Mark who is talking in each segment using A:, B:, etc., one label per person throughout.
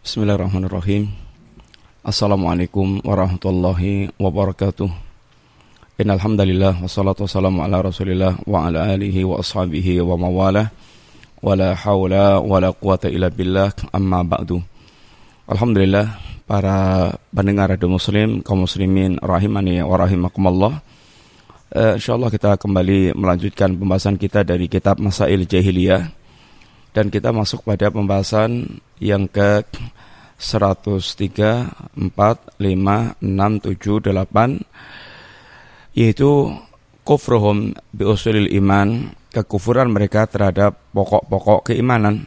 A: Bismillahirrahmanirrahim. Assalamualaikum warahmatullahi wabarakatuh. Innal hamdalillah wassalatu wassalamu ala Rasulillah wa ala alihi wa ashabihi wa mawalah. Wala haula wala quwata illa billah, amma ba'du. Alhamdulillah, para pendengar radio muslim, kaum muslimin rahimani wa rahimakumullah. Insyaallah kita kembali melanjutkan pembahasan kita dari kitab Masail Jahiliyah. Dan kita masuk pada pembahasan yang ke 103, 4, 5, 6, 7, 8, yaitu kufruhum bi usulil iman, kekufuran mereka terhadap pokok-pokok keimanan.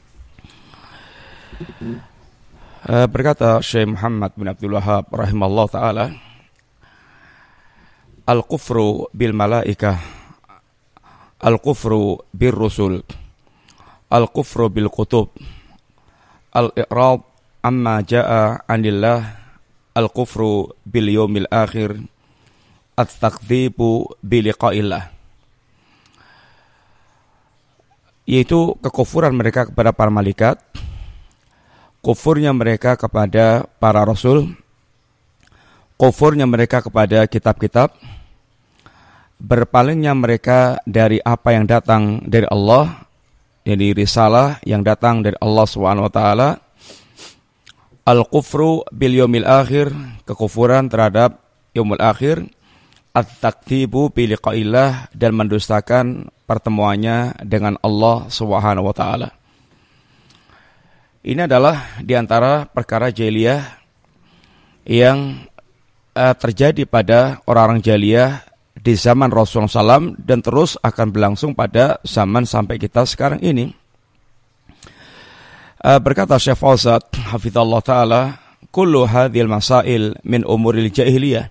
A: Berkata Syekh Muhammad bin Abdul Wahhab rahimallahu ta'ala, al-kufru bil malaikah, al-kufru bir rusul, al-kufru bil kutub, al-i'rad amma ja'a anillah, al-kufru bil yawmil akhir, at-takdzibu bi liqa'illah. Yaitu kekufuran mereka kepada para malaikat, kufurnya mereka kepada para rasul, kufurnya mereka kepada kitab-kitab, berpalingnya mereka dari apa yang datang dari Allah, jadi risalah yang datang dari Allah SWT. Al-kufru bil yaumil akhir, kekufuran terhadap yaumul akhir. At-takdzibu bi liqa'illah, dan mendustakan pertemuannya dengan Allah SWT. Ini adalah diantara perkara jahiliyah yang terjadi pada orang-orang jahiliyah di zaman Rasulullah SAW dan terus akan berlangsung pada zaman sampai kita sekarang ini. Berkata Syekh Fauzan hafizallahu taala, kullu hadhil masail min umuril jahiliyah.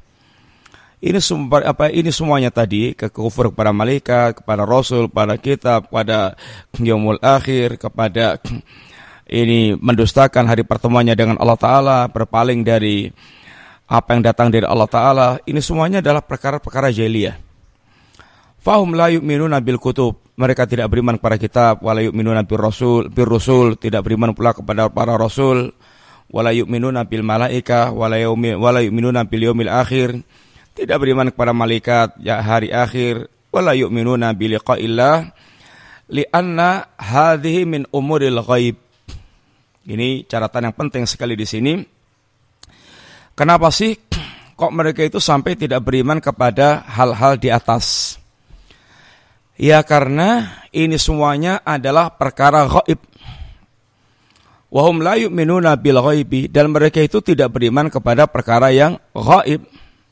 A: Ini semuanya tadi, kekufur kepada malaikat, kepada rasul, kepada kitab, kepada yaumul akhir, kepada ini mendustakan hari pertemuannya dengan Allah Ta'ala, berpaling dari apa yang datang dari Allah Ta'ala. Ini semuanya adalah perkara-perkara jahiliyah. Fahum la yu'minuna bil kutub, mereka tidak beriman kepada kitab. Wala yu'minuna bir rusul, tidak beriman pula kepada para rasul. Wala yu'minuna bil malaikah, wala yu'minuna bil yaumil akhir, tidak beriman kepada malaikat, ya hari akhir. Wala yu'minuna bi liqa'illah, li'anna hadhihi min umuril ghaib. Ini catatan yang penting sekali di sini. Kenapa sih kok mereka itu sampai tidak beriman kepada hal-hal di atas? Ya karena ini semuanya adalah perkara ghaib. Wa hum la yu'minuna bil ghaibi, dan mereka itu tidak beriman kepada perkara yang ghaib.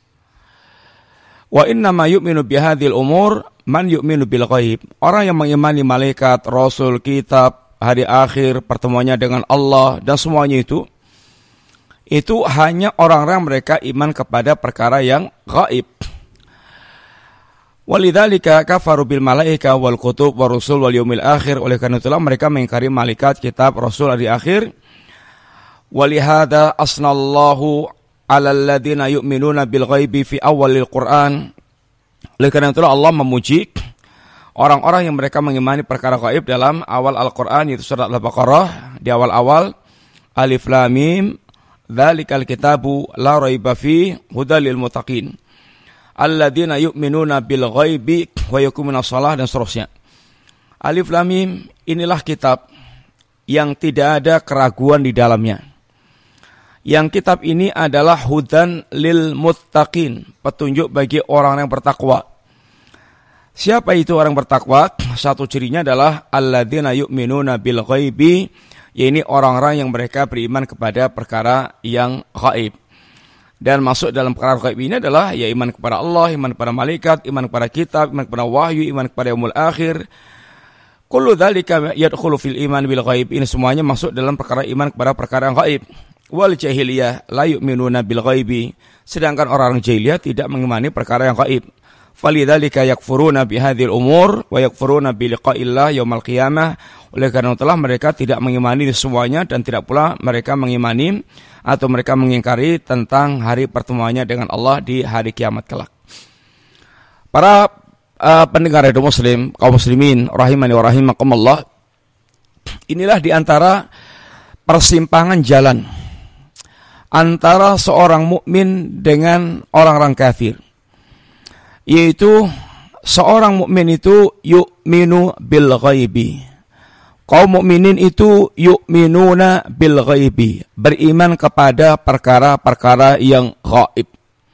A: Wa inna ma yu'minu bi hadhil umur man yu'minu bil ghaib. Orang yang mengimani malaikat, rasul, kitab, hari akhir, pertemuannya dengan Allah dan semuanya itu hanya orang-orang mereka iman kepada perkara yang gaib. Walidzalika kafaru bil malaika wal kutub war rusul wal yaumil akhir. Oleh karena itulah mereka mengingkari malaikat, kitab, rasul, hari akhir. Walihada asnallahu ala alladziina yu'minuna bil ghaibi fi awwalil Qur'an. Oleh karena itulah Allah memuji orang-orang yang mereka mengimani perkara gaib dalam awal Al-Qur'an, yaitu surat Al-Baqarah di awal-awal, Alif Lam Mim. Dzalikal kitabu la raiba fi hudal lil muttaqin alladzina yu'minuna bil ghaibi wa yuqimuna shalah, dan seterusnya. Alif Lam Mim, inilah kitab yang tidak ada keraguan di dalamnya. Yang kitab ini adalah hudan lil muttaqin, petunjuk bagi orang yang bertakwa. Siapa itu orang bertakwa? Satu cirinya adalah alladzina yu'minuna bil ghaibi, yaitu orang-orang yang mereka beriman kepada perkara yang gaib. Dan masuk dalam perkara gaib ini adalah ya iman kepada Allah, iman kepada malaikat, iman kepada kitab, iman kepada wahyu, iman kepada yaumul akhir. Kullu dzalika yadkhulu fil iman bil ghaib. Ini semuanya masuk dalam perkara iman kepada perkara yang gaib. Wal jahiliyah la yu'minuna bil ghaibi, sedangkan orang jahiliyah tidak mengimani perkara yang gaib. Falidzalika yakfuruna bihadzal umur wa yakfuruna bi liqa'illah yaumil qiyamah. Oleh karena itulah mereka tidak mengimani semuanya, dan tidak pula mereka mengimani atau mereka mengingkari tentang hari pertemuannya dengan Allah di hari kiamat kelak. Para pendengar radio muslim, kaum muslimin rahimani wa rahimakumullah, inilah diantara persimpangan jalan antara seorang mukmin dengan orang-orang kafir, yaitu seorang mukmin itu yu'minu bil ghaibi. Kaum mukminin itu yu'minuna bil ghaibi, beriman kepada perkara-perkara yang gaib.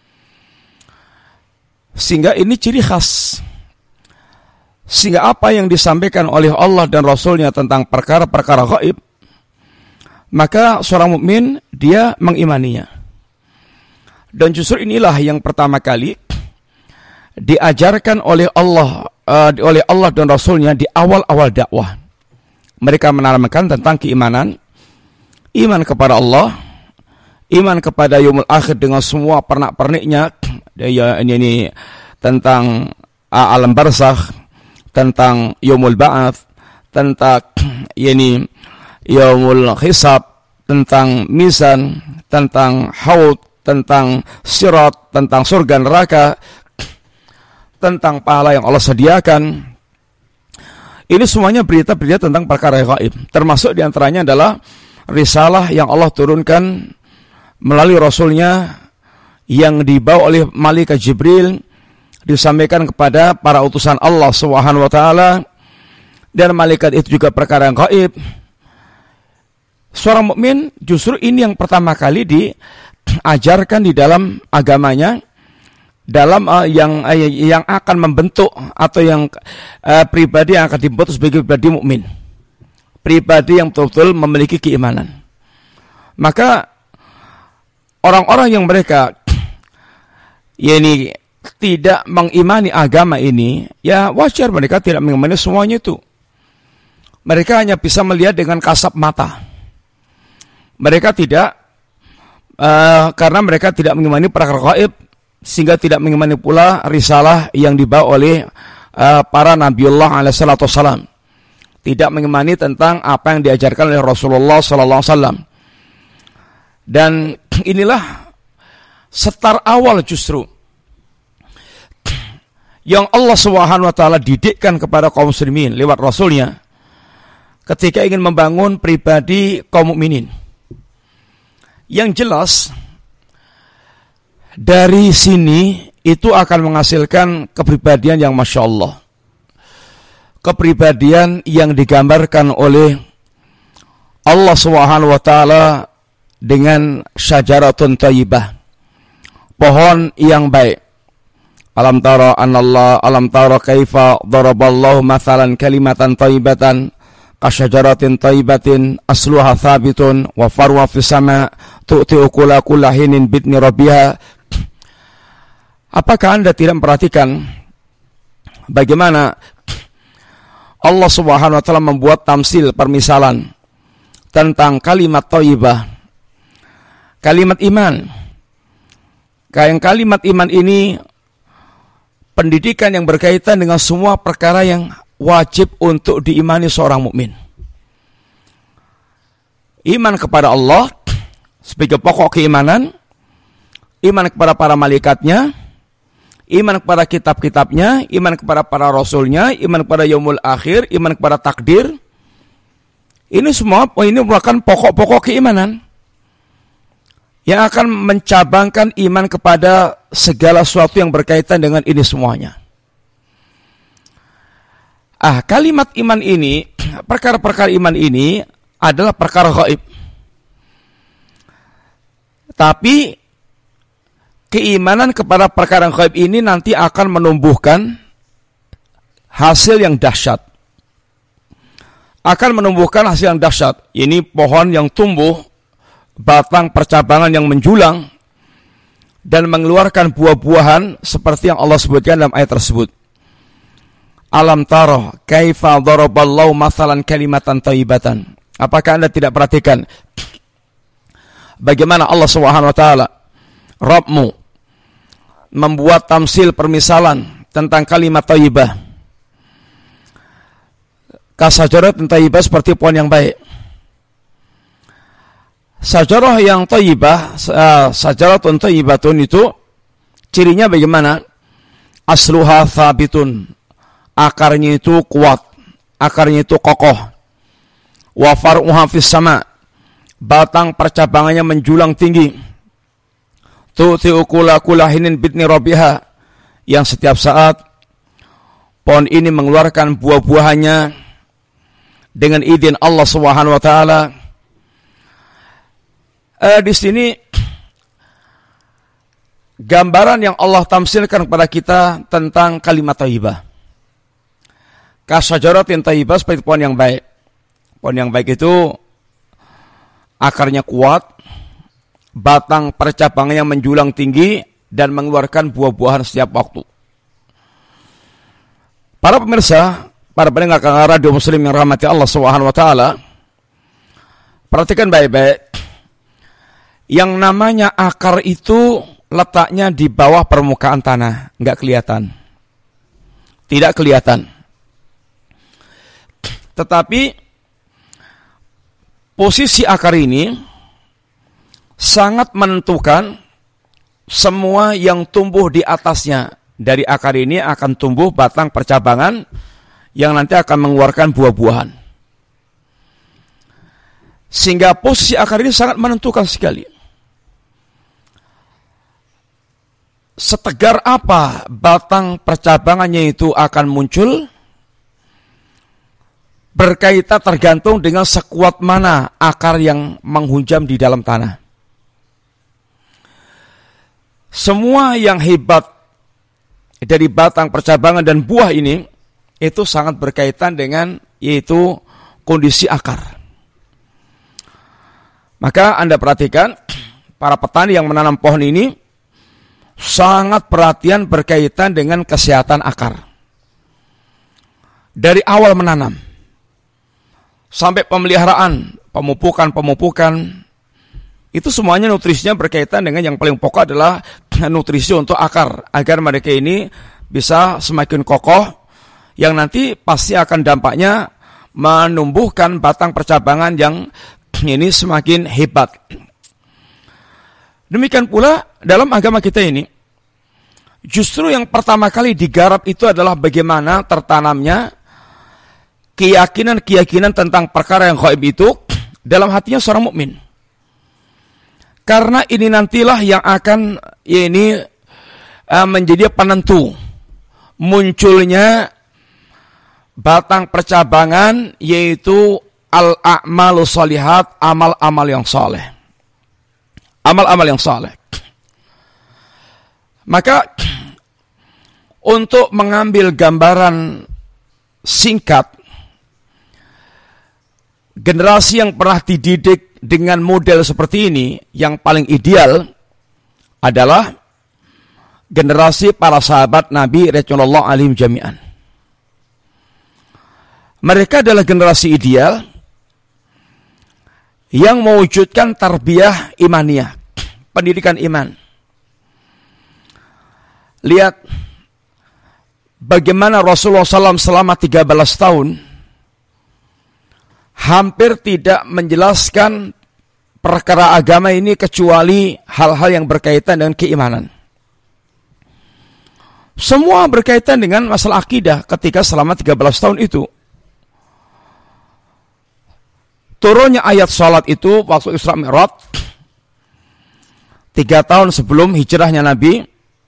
A: Sehingga ini ciri khas. Sehingga apa yang disampaikan oleh Allah dan Rasulnya tentang perkara-perkara gaib, maka seorang mukmin dia mengimaninya. Dan justru inilah yang pertama kali diajarkan oleh Allah dan Rasulnya di awal-awal dakwah. Mereka menanamkan tentang keimanan, iman kepada Allah, iman kepada yaumul akhir dengan semua pernak-perniknya, ini tentang alam barzakh, tentang yaumul ba'ats, tentang ini yaumul hisab, tentang mizan, tentang haud, tentang sirat, tentang surga neraka, tentang pahala yang Allah sediakan. Ini semuanya berita-berita tentang perkara yang gaib. Termasuk diantaranya adalah risalah yang Allah turunkan melalui Rasulnya yang dibawa oleh Malaikat Jibril, disampaikan kepada para utusan Allah Subhanahu wa taala, dan malaikat itu juga perkara yang gaib. Seorang mukmin justru ini yang pertama kali diajarkan di dalam agamanya, dalam yang akan membentuk atau yang pribadi yang akan dibentuk sebagai pribadi mukmin, pribadi yang betul-betul memiliki keimanan. Maka orang-orang yang mereka tidak mengimani agama ini, ya wajar mereka tidak mengimani semuanya itu. Mereka hanya bisa melihat dengan kasat mata. Mereka tidak karena mereka tidak mengimani perkara gaib, sehingga tidak mengimani pula risalah yang dibawa oleh para Nabiullah alaihi salatu wassalam. Tidak mengimani tentang apa yang diajarkan oleh Rasulullah sallallahu alaihi wasallam. Dan inilah setar awal justru yang Allah Subhanahu wa taala didikkan kepada kaum muslimin lewat Rasulnya ketika ingin membangun pribadi kaum mukminin. Yang jelas dari sini itu akan menghasilkan kepribadian yang Masya Allah. Kepribadian yang digambarkan oleh Allah Subhanahu wa taala dengan syajaratun thayyibah, pohon yang baik. Alam tara kaifa daraballahu mathalan kalimatan thayyibatan kasyajaratin thayyibatin asluha thabitun wa farwa fis sama tu'ti ukula kullahinin bitni rabbiha. Apakah Anda tidak memperhatikan bagaimana Allah Subhanahu wa taala membuat tamsil, permisalan tentang kalimat thayyibah, kalimat iman. Kayak kalimat iman ini pendidikan yang berkaitan dengan semua perkara yang wajib untuk diimani seorang mukmin. Iman kepada Allah sebagai pokok keimanan, iman kepada para malaikatnya, iman kepada kitab-kitabnya, iman kepada para rasulnya, iman kepada yaumul akhir, iman kepada takdir. Ini semua merupakan pokok-pokok keimanan yang akan mencabangkan iman kepada segala sesuatu yang berkaitan dengan ini semuanya. Kalimat iman ini, perkara-perkara iman ini adalah perkara gaib. Tapi keimanan kepada perkara gaib ini nanti akan menumbuhkan hasil yang dahsyat. Akan menumbuhkan hasil yang dahsyat. Ini pohon yang tumbuh, batang percabangan yang menjulang, dan mengeluarkan buah-buahan seperti yang Allah sebutkan dalam ayat tersebut. Alam tara kaifa daraballahu mathalan kalimatan thayyibatan. Apakah Anda tidak perhatikan bagaimana Allah Subhanahu wa taala, Rabbmu, membuat tamsil, permisalan tentang kalimat thayyibah. Kasajaratun thayyibah, seperti pohon yang baik. Sajarah yang thayyibah, sajaratun thayyibatun itu cirinya bagaimana? Asluha thabitun, akarnya itu kuat, akarnya itu kokoh. Wa far'uha fis sama, batang percabangannya menjulang tinggi. Tu'ti ukula kulahinin bitni rabiha, yang setiap saat pohon ini mengeluarkan buah-buahannya dengan izin Allah Subhanahu wa taala. Di sini gambaran yang Allah tamsilkan kepada kita tentang kalimat thayyibah. Kasyajaratin thayyibah, seperti pohon yang baik. Pohon yang baik itu akarnya kuat, batang percabangannya menjulang tinggi dan mengeluarkan buah-buahan setiap waktu. Para pemirsa, para pendengar radio Muslim yang rahmati Allah Subhanahu wa taala, perhatikan baik-baik. Yang namanya akar itu letaknya di bawah permukaan tanah, enggak kelihatan. Tidak kelihatan. Tetapi posisi akar ini sangat menentukan semua yang tumbuh di atasnya. Dari akar ini akan tumbuh batang percabangan yang nanti akan mengeluarkan buah-buahan. Sehingga posisi akar ini sangat menentukan sekali. Setegar apa batang percabangannya itu akan muncul, berkaitan tergantung dengan sekuat mana akar yang menghunjam di dalam tanah. Semua yang hebat dari batang percabangan dan buah ini itu sangat berkaitan dengan yaitu kondisi akar. Maka Anda perhatikan, para petani yang menanam pohon ini sangat perhatian berkaitan dengan kesehatan akar. Dari awal menanam sampai pemeliharaan, pemupukan, itu semuanya nutrisinya berkaitan dengan yang paling pokok adalah nutrisi untuk akar, agar mereka ini bisa semakin kokoh, yang nanti pasti akan dampaknya menumbuhkan batang percabangan yang ini semakin hebat. Demikian pula dalam agama kita ini, justru yang pertama kali digarap itu adalah bagaimana tertanamnya keyakinan tentang perkara yang gaib itu dalam hatinya seorang mukmin. Karena ini nantilah yang akan menjadi penentu munculnya batang percabangan, yaitu al-a'malu sholihat, amal-amal yang saleh. Amal-amal yang saleh. Maka untuk mengambil gambaran singkat generasi yang pernah dididik dengan model seperti ini, yang paling ideal adalah generasi para sahabat Nabi radhiyallahu alaihim jami'an. Mereka adalah generasi ideal yang mewujudkan tarbiyah imaniyah, pendidikan iman. Lihat bagaimana Rasulullah SAW selama 13 tahun hampir tidak menjelaskan perkara agama ini kecuali hal-hal yang berkaitan dengan keimanan. Semua berkaitan dengan masalah akidah ketika selama 13 tahun itu. Turunnya ayat salat itu waktu Isra Mi'raj 3 tahun sebelum hijrahnya Nabi.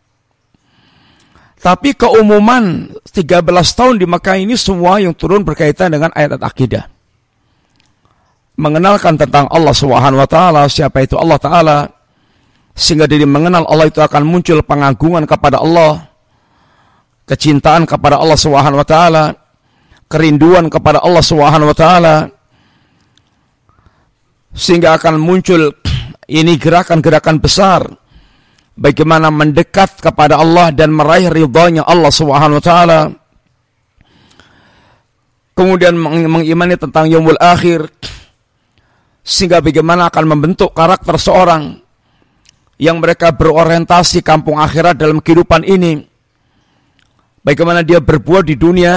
A: Tapi keumuman 13 tahun di Makkah ini semua yang turun berkaitan dengan ayat akidah. Mengenalkan tentang Allah Subhanahu wa taala, siapa itu Allah taala, sehingga dari mengenal Allah itu akan muncul pengagungan kepada Allah, kecintaan kepada Allah Subhanahu wa taala, kerinduan kepada Allah Subhanahu wa taala, sehingga akan muncul ini gerakan-gerakan besar bagaimana mendekat kepada Allah dan meraih ridhanya Allah Subhanahu wa taala. Kemudian mengimani tentang yaumul akhir, sehingga bagaimana akan membentuk karakter seorang yang mereka berorientasi kampung akhirat dalam kehidupan ini. Bagaimana dia berbuat di dunia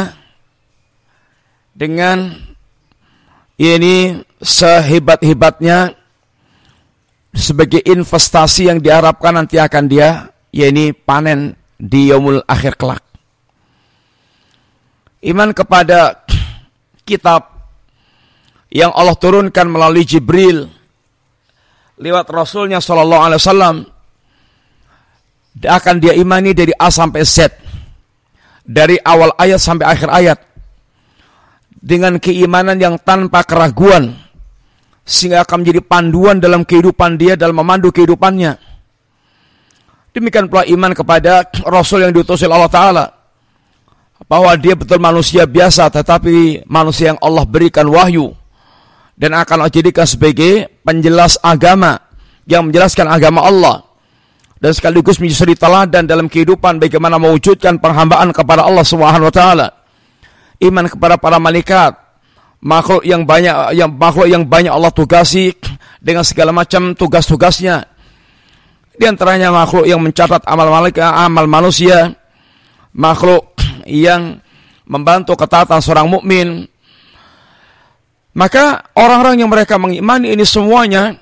A: dengan ini sehebat-hebatnya sebagai investasi yang diharapkan nanti akan dia panen di yaumul akhir kelak. Iman kepada kitab yang Allah turunkan melalui Jibril lewat Rasulnya sallallahu alaihi wasallam akan dia imani dari A sampai Z, dari awal ayat sampai akhir ayat, dengan keimanan yang tanpa keraguan, sehingga akan menjadi panduan dalam kehidupan dia, dalam memandu kehidupannya. Demikian pula iman kepada Rasul yang diutus oleh Allah Ta'ala, bahwa dia betul manusia biasa, tetapi manusia yang Allah berikan wahyu, dan akan dijadikan sebagai penjelas agama, yang menjelaskan agama Allah, dan sekaligus menjadi teladan dalam kehidupan bagaimana mewujudkan penghambaan kepada Allah Subhanahu wa taala. Iman kepada para malaikat, makhluk yang banyak Allah tugasi dengan segala macam tugas-tugasnya. Di antaranya makhluk yang mencatat amal manusia, makhluk yang membantu ketaatan seorang mukmin. Maka orang-orang yang mereka mengimani ini semuanya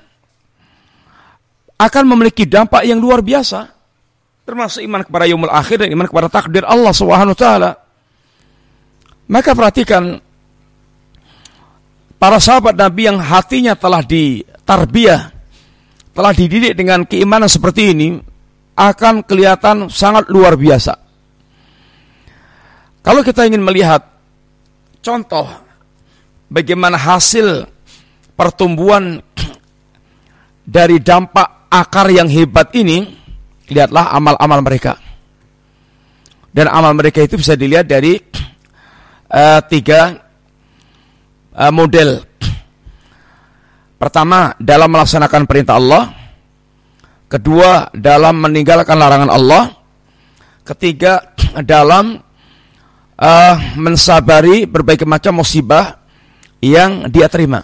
A: akan memiliki dampak yang luar biasa, termasuk iman kepada yaumul akhir dan iman kepada takdir Allah Subhanahu wa taala. Maka perhatikan para sahabat Nabi yang hatinya telah ditarbiyah, telah dididik dengan keimanan seperti ini, akan kelihatan sangat luar biasa. Kalau kita ingin melihat contoh bagaimana hasil pertumbuhan dari dampak akar yang hebat ini, lihatlah amal-amal mereka. Dan amal mereka itu bisa dilihat dari tiga model. Pertama, dalam melaksanakan perintah Allah. Kedua, dalam meninggalkan larangan Allah. Ketiga, dalam mensabari berbagai macam musibah yang dia terima.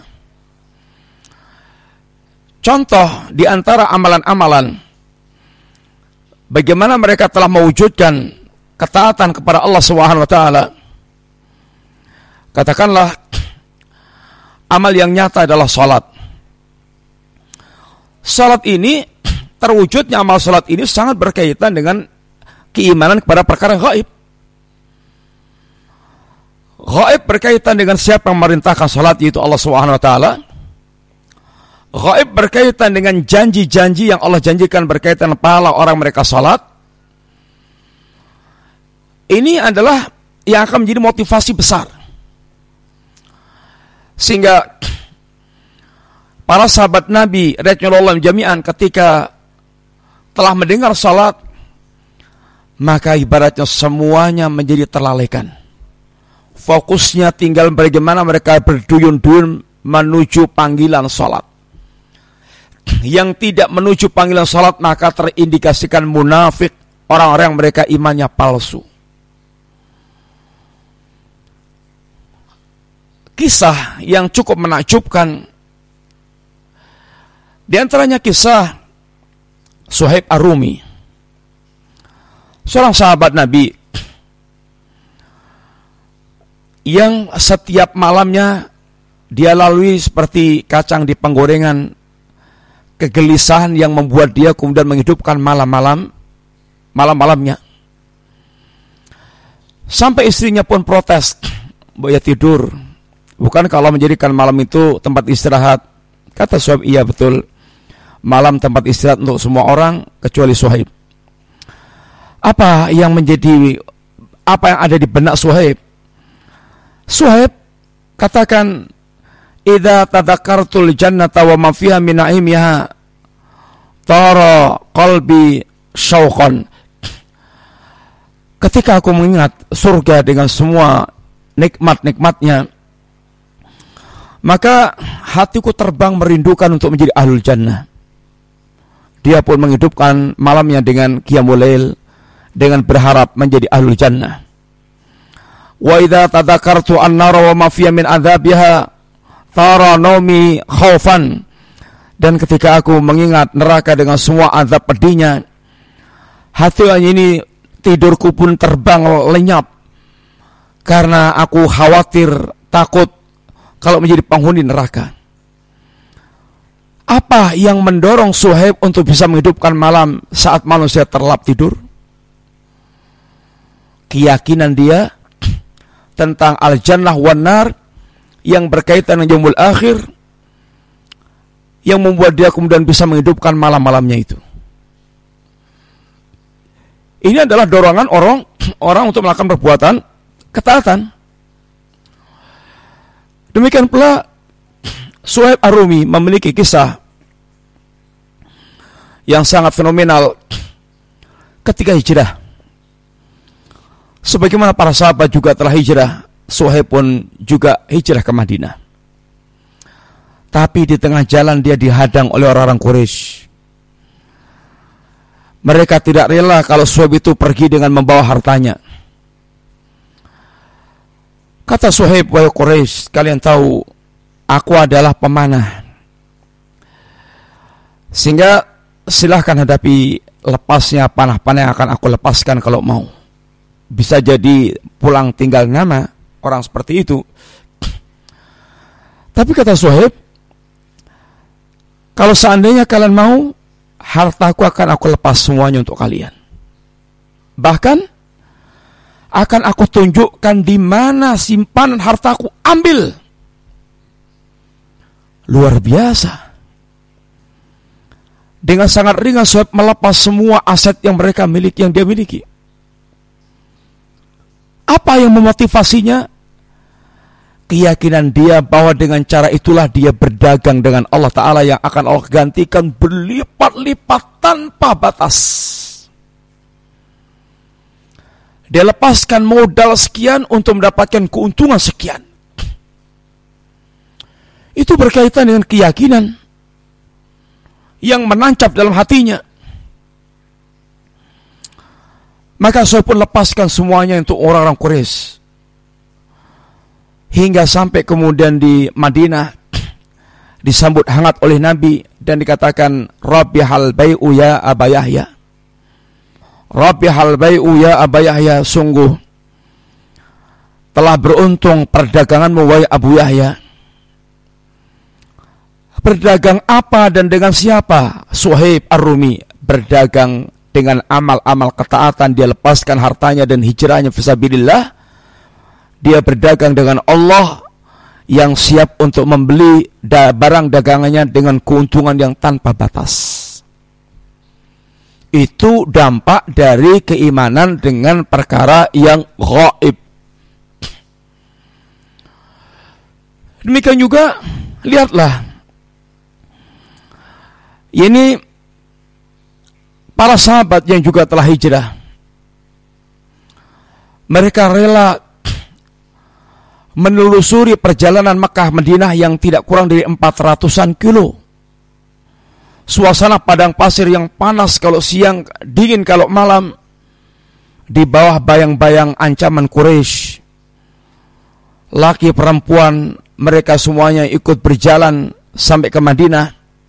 A: Contoh di antara amalan-amalan bagaimana mereka telah mewujudkan ketaatan kepada Allah Subhanahu wa taala. Katakanlah amal yang nyata adalah salat. Salat ini, terwujudnya amal salat ini sangat berkaitan dengan keimanan kepada perkara gaib. Gaib berkaitan dengan siapa yang memerintahkan salat, yaitu Allah Subhanahu wa taala. Gaib berkaitan dengan janji-janji yang Allah janjikan berkaitan pahala orang mereka salat. Ini adalah yang akan menjadi motivasi besar, sehingga para sahabat Nabi radhiyallahu jami'an ketika telah mendengar salat, maka ibaratnya semuanya menjadi terlalaikan. Fokusnya tinggal bagaimana mereka berduyun-duyun menuju panggilan salat. Yang tidak menuju panggilan salat maka terindikasikan munafik, orang-orang yang mereka imannya palsu. Kisah yang cukup menakjubkan, di antaranya kisah Suhaib Ar-Rumi, seorang sahabat Nabi yang setiap malamnya dia lalui seperti kacang di penggorengan, kegelisahan yang membuat dia kemudian menghidupkan malam-malamnya. Sampai istrinya pun protes, "Mbok ya tidur, bukan kalau menjadikan malam itu tempat istirahat?" Kata Suhaib, "Iya betul, malam tempat istirahat untuk semua orang kecuali Suhaib." Apa yang ada di benak Suhaib? Suhaib katakan, "Idza tadzakartul jannata wa ma fiha min na'imiha tara qalbi syauqan." Ketika aku mengingat surga dengan semua nikmat-nikmatnya, maka hatiku terbang merindukan untuk menjadi ahlul jannah. Dia pun menghidupkan malamnya dengan qiyamul lail, dengan berharap menjadi ahlul jannah. Wa idza tadzakartu an-nar wa ma fiha min adzabiha tara naumi khaufan. Dan ketika aku mengingat neraka dengan semua azab pedihnya, hati ini tidurku pun terbang lenyap, karena aku khawatir, takut kalau menjadi penghuni neraka. Apa yang mendorong Suhaib untuk bisa menghidupkan malam saat manusia terlelap tidur? Keyakinan dia tentang al-jannah wan nar yang berkaitan dengan yaumul akhir, yang membuat dia kemudian bisa menghidupkan malam-malamnya itu. Ini adalah dorongan orang untuk melakukan perbuatan ketaatan. Demikian pula Suhaib Ar-Rumi memiliki kisah yang sangat fenomenal ketika hijrah. Sebagaimana para sahabat juga telah hijrah, Suhaib pun juga hijrah ke Madinah. Tapi di tengah jalan dia dihadang oleh orang-orang Quraisy. Mereka tidak rela kalau Suhaib itu pergi dengan membawa hartanya. Kata Suhaib, wahai Quraisy, kalian tahu aku adalah pemanah. Sehingga silahkan hadapi lepasnya panah-panah yang akan aku lepaskan kalau mau. Bisa jadi pulang tinggal nama orang seperti itu. Tapi kata Suhaib, kalau seandainya kalian mau, hartaku akan aku lepas semuanya untuk kalian. Bahkan akan aku tunjukkan di mana simpanan hartaku, ambil. Luar biasa. Dengan sangat ringan Suhaib melepas semua aset yang mereka miliki, yang dia miliki. Apa yang memotivasinya? Keyakinan dia bahwa dengan cara itulah dia berdagang dengan Allah Ta'ala yang akan Allah gantikan berlipat-lipat tanpa batas. Dia lepaskan modal sekian untuk mendapatkan keuntungan sekian. Itu berkaitan dengan keyakinan yang menancap dalam hatinya. Maka saya pun lepaskan semuanya untuk orang-orang Quraisy. Hingga sampai kemudian di Madinah disambut hangat oleh Nabi dan dikatakan, Rabbihal bai'u ya Aba Yahya. Rabbihal bai'u ya Aba Yahya, sungguh telah beruntung perdaganganmu wahai Abu Yahya. Berdagang apa dan dengan siapa? Suhaib Ar-Rumi berdagang dengan amal-amal ketaatan. Dia lepaskan hartanya dan hijrahnya fisabilillah. Dia berdagang dengan Allah yang siap untuk membeli barang dagangannya dengan keuntungan yang tanpa batas. Itu dampak dari keimanan dengan perkara yang gaib. Demikian juga, lihatlah, ini para sahabat yang juga telah hijrah. Mereka rela menelusuri perjalanan Mekah Madinah yang tidak kurang dari 400-an kilo. Suasana padang pasir yang panas kalau siang, dingin kalau malam, di bawah bayang-bayang ancaman Quraisy. Laki perempuan mereka semuanya ikut berjalan sampai ke Madinah.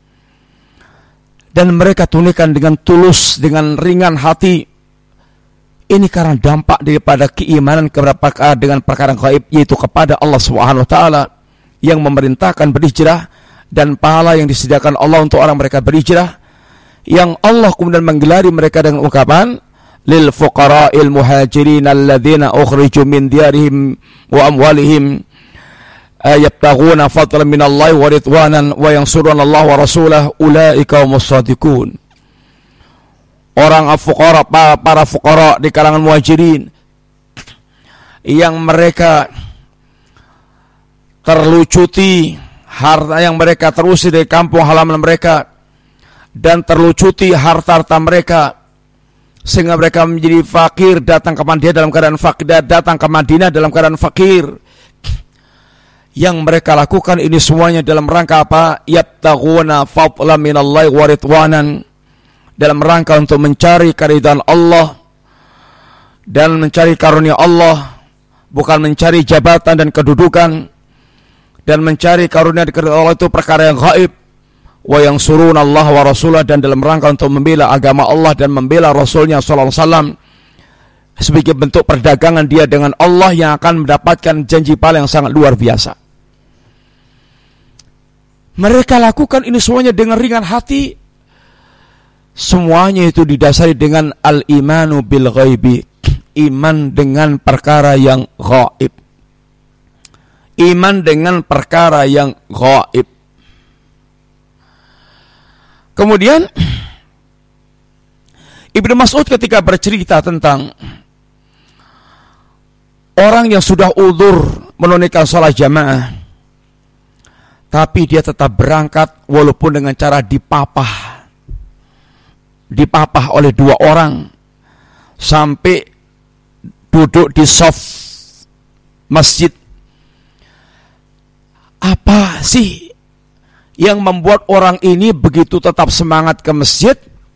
A: Dan mereka tunaikan dengan tulus, dengan ringan hati. Ini karena dampak daripada keimanan dengan perkara gaib, yaitu kepada Allah Subhanahu wa taala yang memerintahkan berhijrah dan pahala yang disediakan Allah untuk orang mereka berhijrah, yang Allah kemudian menggelari mereka dengan ungkapan lil fuqara'il muhajirin alladzina ukhriju min diyarihim wa amwalihim yabtaghuna fadlan minallahi wa ridwanan wa yansuruna Allah wa rasulahu ulaika humus shadiqun. Orang fuqara, para fuqara di kalangan muhajirin yang mereka terlucuti harta yang mereka terusir dari kampung halaman mereka dan terlucuti harta-harta mereka sehingga mereka menjadi fakir, datang ke Madinah dalam keadaan fakir, datang ke Madinah dalam keadaan fakir. Yang mereka lakukan ini semuanya dalam rangka apa? Yabtaghuna fadlan minallahi wa ridwanan, dalam rangka untuk mencari keridhaan Allah dan mencari karunia Allah, bukan mencari jabatan dan kedudukan. Dan mencari karunia dari Allah itu perkara yang gaib. Wa yansuruna Allah wa rasulah, dan dalam rangka untuk membela agama Allah dan membela Rasulnya sallallahu alaihi wasallam sebagai bentuk perdagangan dia dengan Allah yang akan mendapatkan janji pahala yang sangat luar biasa. Mereka lakukan ini semuanya dengan ringan hati. Semuanya itu didasari dengan al-imanu bil ghaibi, iman dengan perkara yang gaib. Iman dengan perkara yang gaib. Kemudian Ibnu Mas'ud ketika bercerita tentang orang yang sudah uzur menunaikan sholat jamaah, tapi dia tetap berangkat walaupun dengan cara dipapah oleh dua orang sampai duduk di shaf masjid. Apa sih yang membuat orang ini begitu tetap semangat ke masjid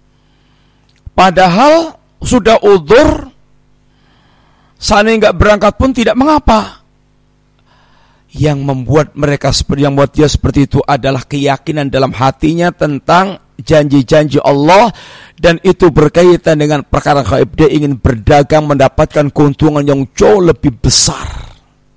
A: padahal sudah uzur? Seandainya nggak berangkat pun tidak mengapa. Yang membuat dia seperti itu adalah keyakinan dalam hatinya tentang janji-janji Allah, dan itu berkaitan dengan perkara gaib. Dia ingin berdagang mendapatkan keuntungan yang jauh lebih besar.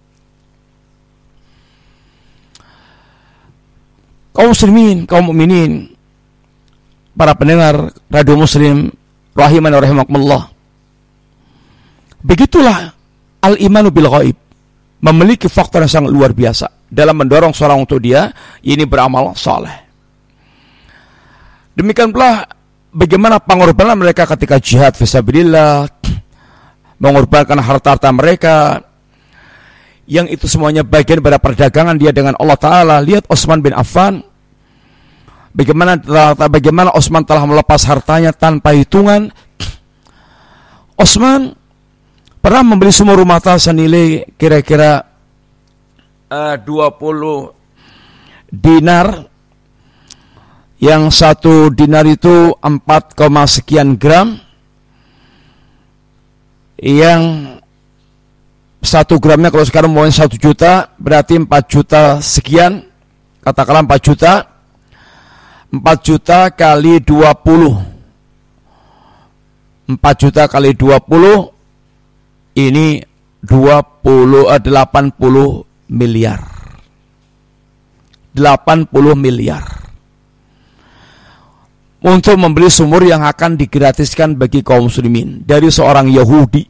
A: Kaum muslimin, kaum mukminin, para pendengar radio Muslim rahiman wa rahimakumullah. Begitulah al-imanu bil ghaib, memiliki faktor yang sangat luar biasa dalam mendorong seorang untuk dia ini beramal saleh. Demikian pula bagaimana pengorbanan mereka ketika jihad fisabilillah, mengorbankan harta-harta mereka, yang itu semuanya bagian pada perdagangan dia dengan Allah Ta'ala. Lihat Utsman bin Affan, bagaimana Utsman telah melepas hartanya tanpa hitungan. Utsman pernah membeli sumur mata senilai kira-kira 20 dinar, yang 1 dinar itu 4, sekian gram, yang 1 gramnya kalau sekarang mau 1 juta berarti 4 juta sekian, katakanlah 4 juta. 4 juta kali 20, 4 juta kali 20 ini 80 miliar. 80 miliar untuk membeli sumur yang akan digratiskan bagi kaum muslimin dari seorang Yahudi.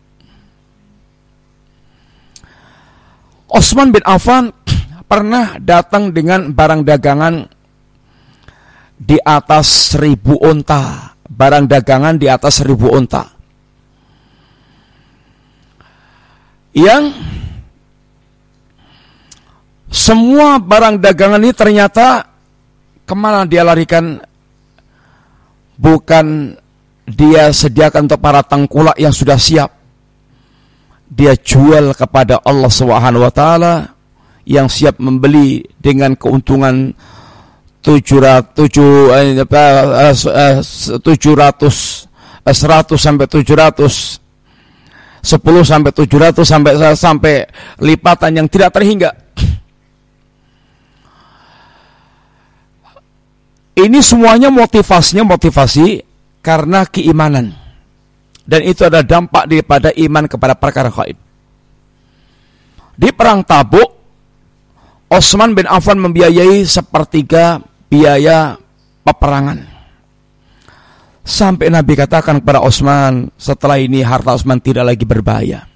A: Utsman bin Affan pernah datang dengan barang dagangan di atas 1000 unta. Barang dagangan di atas 1000 unta. Yang semua barang dagangan ini ternyata kemana dia larikan? Bukan dia sediakan untuk para tengkulak yang sudah siap. Dia jual kepada Allah SWT yang siap membeli dengan keuntungan 100 sampai 700, 10 sampai 700 sampai lipatan yang tidak terhingga. Ini semuanya motivasi karena keimanan. Dan itu adalah dampak daripada iman kepada perkara gaib. Di perang Tabuk, Utsman bin Affan membiayai 1/3 biaya peperangan. Sampai Nabi katakan kepada Utsman, setelah ini harta Utsman tidak lagi berbahaya.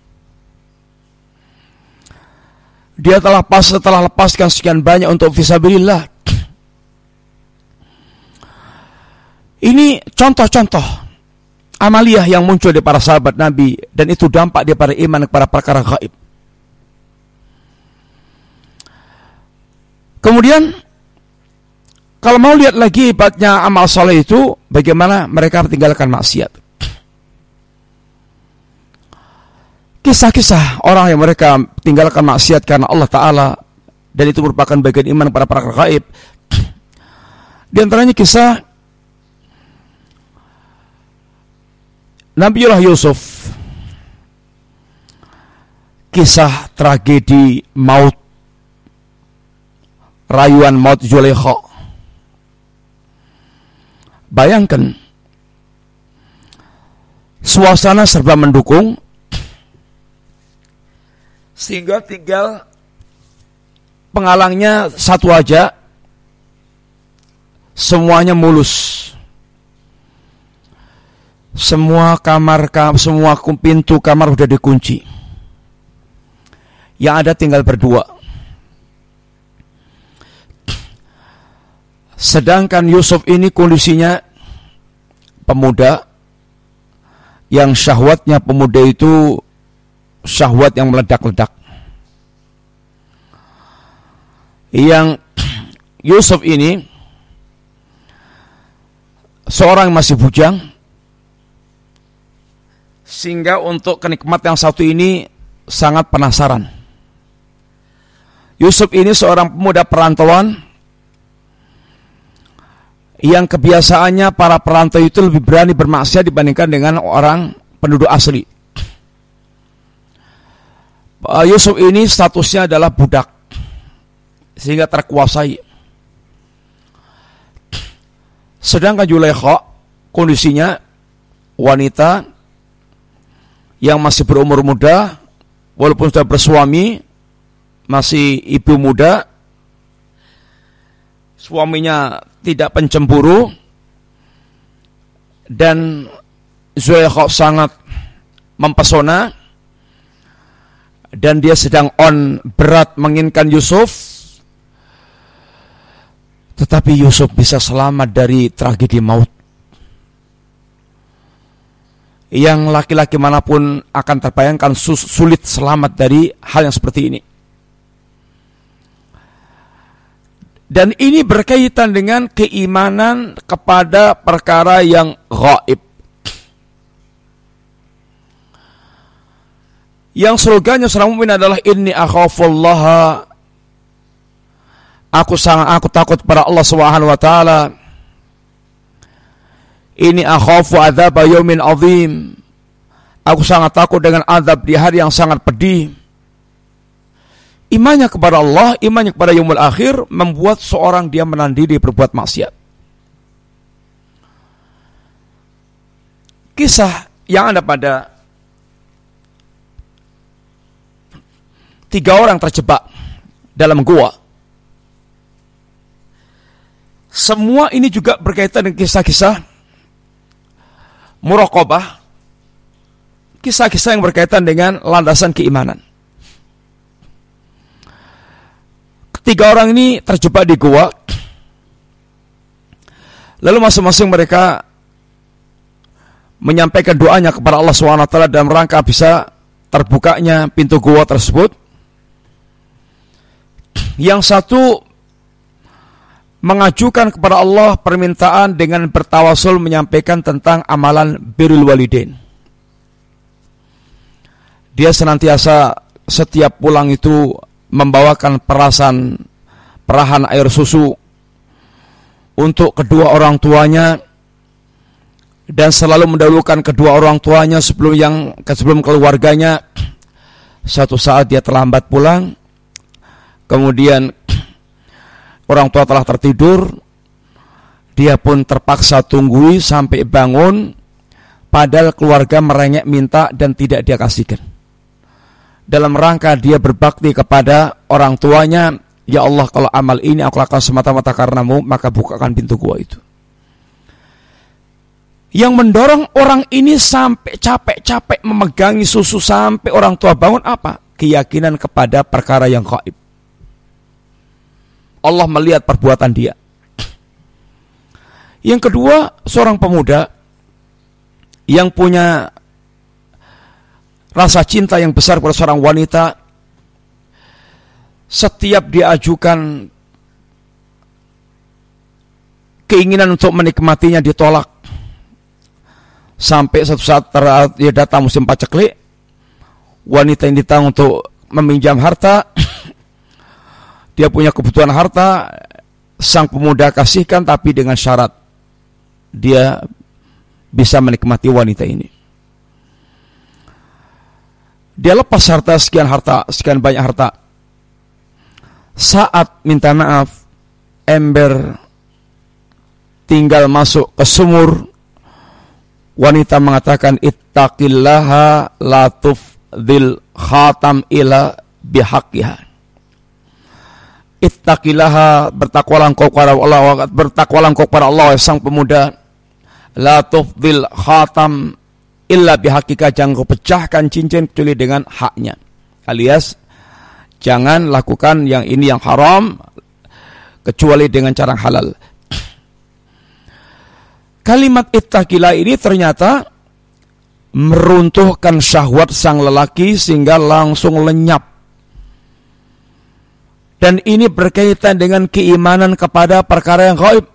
A: Dia telah lepaskan sekian banyak untuk fisabilillah. Ini contoh-contoh amaliyah yang muncul di para sahabat Nabi, dan itu dampak daripada iman kepada perkara gaib. Kemudian kalau mau lihat lagi hebatnya amal soleh itu, bagaimana mereka meninggalkan maksiat. Kisah-kisah orang yang mereka tinggalkan maksiat karena Allah Ta'ala, dan itu merupakan bagian iman pada perkara gaib. Di antaranya kisah Nabiullah Yusuf, kisah tragedi maut, rayuan maut Zulaikha. Bayangkan, suasana serba mendukung, sehingga tinggal penghalangnya satu aja, semuanya mulus. Semua pintu kamar sudah dikunci. Yang ada tinggal berdua. Sedangkan Yusuf ini kondisinya pemuda yang syahwatnya pemuda itu syahwat yang meledak-ledak. Yang Yusuf ini seorang yang masih bujang, sehingga untuk kenikmatan yang satu ini sangat penasaran. Yusuf ini seorang pemuda perantauan yang kebiasaannya para perantau itu lebih berani bermaksiat dibandingkan dengan orang penduduk asli. Yusuf ini statusnya adalah budak, sehingga terkuasai. Sedangkan Zulaikha kondisinya wanita yang masih berumur muda, walaupun sudah bersuami, masih ibu muda, suaminya tidak pencemburu, dan Zulaikha sangat mempesona, dan dia sedang on berat menginginkan Yusuf. Tetapi Yusuf bisa selamat dari tragedi maut. Yang laki-laki manapun akan terbayangkan sulit selamat dari hal yang seperti ini. Dan ini berkaitan dengan keimanan kepada perkara yang gaib. Yang slogannya seorang mukmin adalah inni akhafullaha. Aku takut kepada Allah Subhanahu wa taala. Ini akhafu adzab yaumin azim. Aku sangat takut dengan azab di hari yang sangat pedih. Imannya kepada Allah, imannya kepada yaumul akhir membuat seorang dia menahan diri berbuat maksiat. Kisah yang ada pada 3 orang terjebak dalam gua. Semua ini juga berkaitan dengan kisah-kisah muraqabah, kisah-kisah yang berkaitan dengan landasan keimanan. 3 orang ini terjebak di gua. Lalu masing-masing mereka menyampaikan doanya kepada Allah SWT dalam rangka bisa terbukanya pintu gua tersebut. Yang satu mengajukan kepada Allah permintaan dengan bertawasul menyampaikan tentang amalan birrul walidain. Dia senantiasa setiap pulang itu membawakan perahan air susu untuk kedua orang tuanya, dan selalu mendahulukan kedua orang tuanya sebelum keluarganya. Suatu saat dia terlambat pulang, kemudian orang tua telah tertidur, dia pun terpaksa tunggui sampai bangun, padahal keluarga merengek minta dan tidak dia kasihkan. Dalam rangka dia berbakti kepada orang tuanya, ya Allah, kalau amal ini aku lakukan semata-mata karenamu, maka bukakan pintu gua itu. Yang mendorong orang ini sampai capek-capek memegangi susu sampai orang tua bangun apa? Keyakinan kepada perkara yang gaib. Allah melihat perbuatan dia. Yang kedua, seorang pemuda yang punya rasa cinta yang besar kepada seorang wanita. Setiap diajukan keinginan untuk menikmatinya ditolak. Sampai suatu saat dia datang musim paceklik, wanita yang ditang untuk meminjam harta. Dia punya kebutuhan harta, sang pemuda kasihkan, tapi dengan syarat dia bisa menikmati wanita ini. Dia lepas sekian banyak harta. Saat minta maaf, ember tinggal masuk ke sumur, wanita mengatakan ittaqillaha la tufdhil khatam ila bihaqqiha. Ittaqillaha, bertakwalah engkau kepada Allah, sang pemuda, la tufdhil khatam illa bihaqqiha, jangan kau pecahkan cincin kecuali dengan haknya. Alias jangan lakukan yang ini yang haram kecuali dengan cara halal. Kalimat ittaqillah ini ternyata meruntuhkan syahwat sang lelaki sehingga langsung lenyap. Dan ini berkaitan dengan keimanan kepada perkara yang gaib.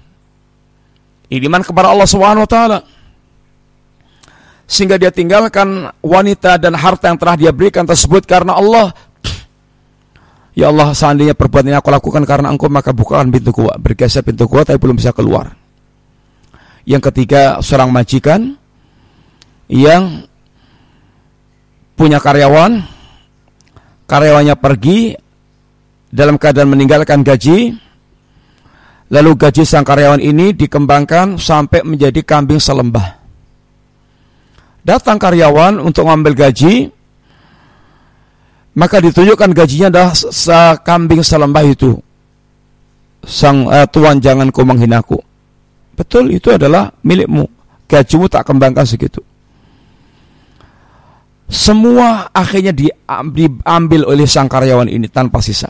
A: Iman kepada Allah SWT. Sehingga dia tinggalkan wanita dan harta yang telah dia berikan tersebut karena Allah. Ya Allah, seandainya perbuatan ini aku lakukan karena Engkau, maka bukakan pintu gua. Bergeser pintu gua tapi belum bisa keluar. Yang ketiga, seorang majikan yang punya karyawan, karyawannya pergi dalam keadaan meninggalkan gaji, lalu gaji sang karyawan ini dikembangkan sampai menjadi kambing selembah. Datang karyawan untuk mengambil gaji, maka ditunjukkan gajinya adalah sekambing selembah itu. Sang tuan, jangan kau menghinaku. Betul, itu adalah milikmu. Gajimu tak kembangkan segitu. Semua akhirnya diambil oleh sang karyawan ini tanpa sisa.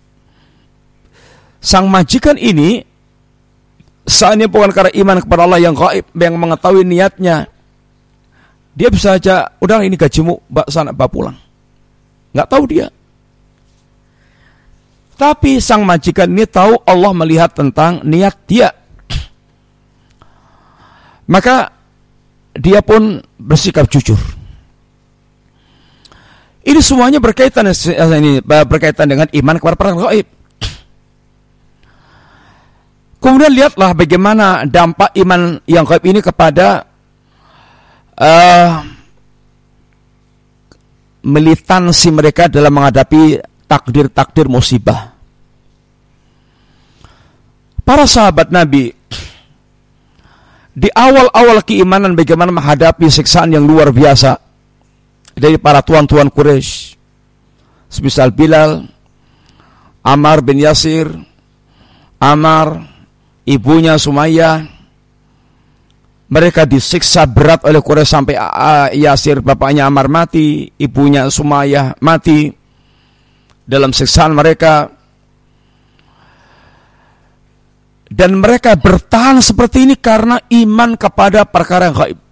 A: Sang majikan ini, seandainya bukan karena iman kepada Allah yang gaib, yang mengetahui niatnya, dia bisa aja, udah ini gajimu, mbak sana, mbak pulang. Nggak tahu dia. Tapi sang majikan ini tahu Allah melihat tentang niat dia. Maka dia pun bersikap jujur. Ini semuanya berkaitan dengan iman kepada perkara gaib. Kemudian lihatlah bagaimana dampak iman yang gaib ini kepada militansi mereka dalam menghadapi takdir-takdir musibah. Para sahabat Nabi di awal-awal keimanan bagaimana menghadapi siksaan yang luar biasa dari para tuan-tuan Quraisy, semisal Bilal, Ammar bin Yasir, Ammar, ibunya Sumayyah. Mereka disiksa berat oleh Quraisy sampai Yasir, bapaknya Ammar, mati, ibunya Sumayyah mati dalam siksaan mereka. Dan mereka bertahan seperti ini karena iman kepada perkara yang gaib.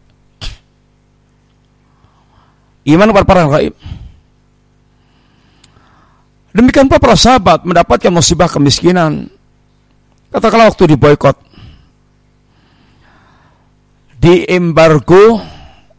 A: Iman kepada perkara yang gaib. Demikian pula para sahabat mendapatkan musibah kemiskinan. Katakanlah waktu diboikot, diembargo,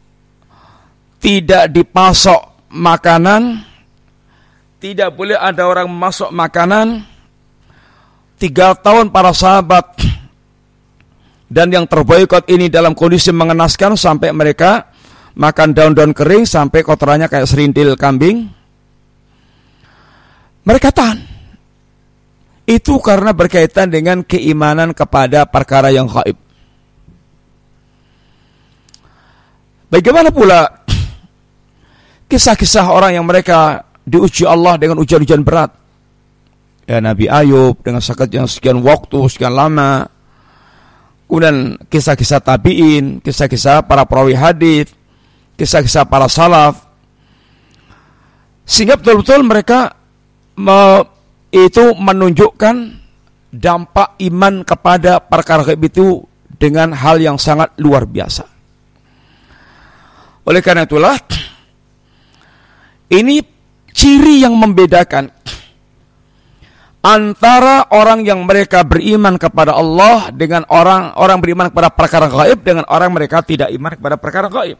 A: tidak dipasok makanan, tidak boleh ada orang masuk makanan. 3 tahun para sahabat dan yang terboikot ini dalam kondisi mengenaskan sampai mereka makan daun-daun kering sampai kotorannya kayak serintil kambing. Mereka tahan. Itu karena berkaitan dengan keimanan kepada perkara yang gaib. Bagaimana pula kisah-kisah orang yang mereka diuji Allah dengan ujian-ujian berat? Ya, Nabi Ayub dengan sakit yang sekian waktu, sekian lama. Kemudian kisah-kisah tabi'in, kisah-kisah para perawi hadis, kisah-kisah para salaf. Sehingga betul-betul mereka itu menunjukkan dampak iman kepada perkara gaib itu dengan hal yang sangat luar biasa. Oleh karena itulah, ini ciri yang membedakan antara orang yang mereka beriman kepada Allah dengan orang beriman kepada perkara gaib dengan orang mereka tidak iman kepada perkara gaib.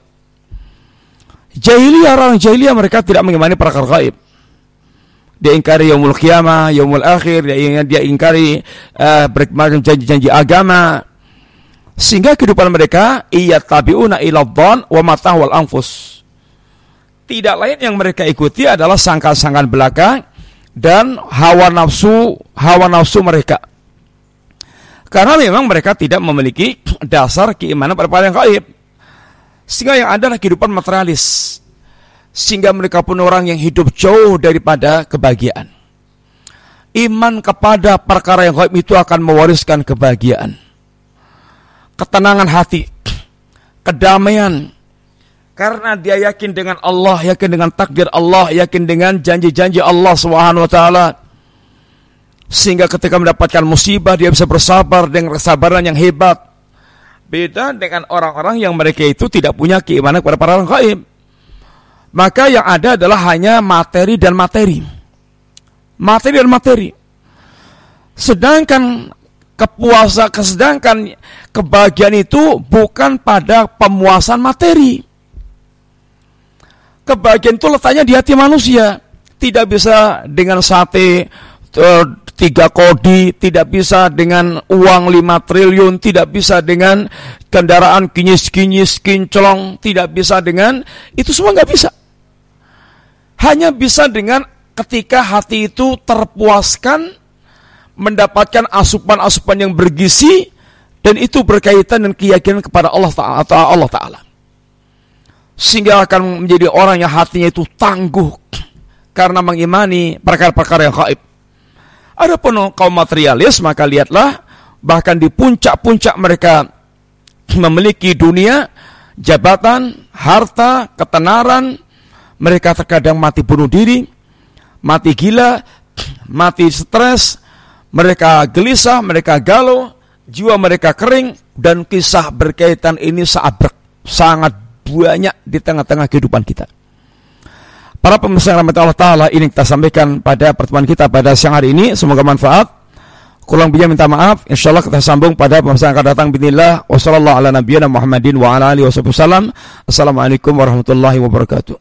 A: Orang jahiliyah mereka tidak mengimani perkara gaib. Dia ingkari yaumul qiyamah, yaumul akhir, dia ingkari bermacam janji-janji agama. Sehingga kehidupan mereka iyattabi'una ila dhann wa matahwal anfus. Tidak lain yang mereka ikuti adalah sangka-sangkaan belaka dan hawa nafsu mereka. Karena memang mereka tidak memiliki dasar keimanan pada perkara yang gaib. Sehingga yang ada adalah kehidupan materialis. Sehingga mereka pun orang yang hidup jauh daripada kebahagiaan. Iman kepada perkara yang gaib itu akan mewariskan kebahagiaan, ketenangan hati, kedamaian. Karena dia yakin dengan Allah, yakin dengan takdir Allah, yakin dengan janji-janji Allah SWT. Sehingga ketika mendapatkan musibah, dia bisa bersabar dengan kesabaran yang hebat. Beda dengan orang-orang yang mereka itu tidak punya keimanan kepada perkara gaib. Maka yang ada adalah hanya materi dan materi. Materi dan materi. Sedangkan kebahagiaan itu bukan pada pemuasan materi. Kebahagiaan itu letaknya di hati manusia. Tidak bisa dengan sate 3 kodi, tidak bisa dengan uang 5 triliun, tidak bisa dengan kendaraan kinyis-kinyis, kinclong, tidak bisa dengan, itu semua nggak bisa. Hanya bisa dengan ketika hati itu terpuaskan, mendapatkan asupan-asupan yang bergizi, dan itu berkaitan dengan keyakinan kepada Allah Ta'ala. Sehingga akan menjadi orang yang hatinya itu tangguh, karena mengimani perkara-perkara yang gaib. Adapun kaum materialis, maka lihatlah, bahkan di puncak-puncak mereka memiliki dunia, jabatan, harta, ketenaran, mereka terkadang mati bunuh diri, mati gila, mati stres, mereka gelisah, mereka galau, jiwa mereka kering, dan kisah berkaitan ini sangat banyak di tengah-tengah kehidupan kita. Para pemirsa rahmat Allah Ta'ala, ini kita sampaikan pada pertemuan kita pada siang hari ini. Semoga manfaat. Kurang lebihnya minta maaf. InsyaAllah kita sambung pada pembahasan akan datang. Bismillah. Wassalamualaikum warahmatullahi wabarakatuh.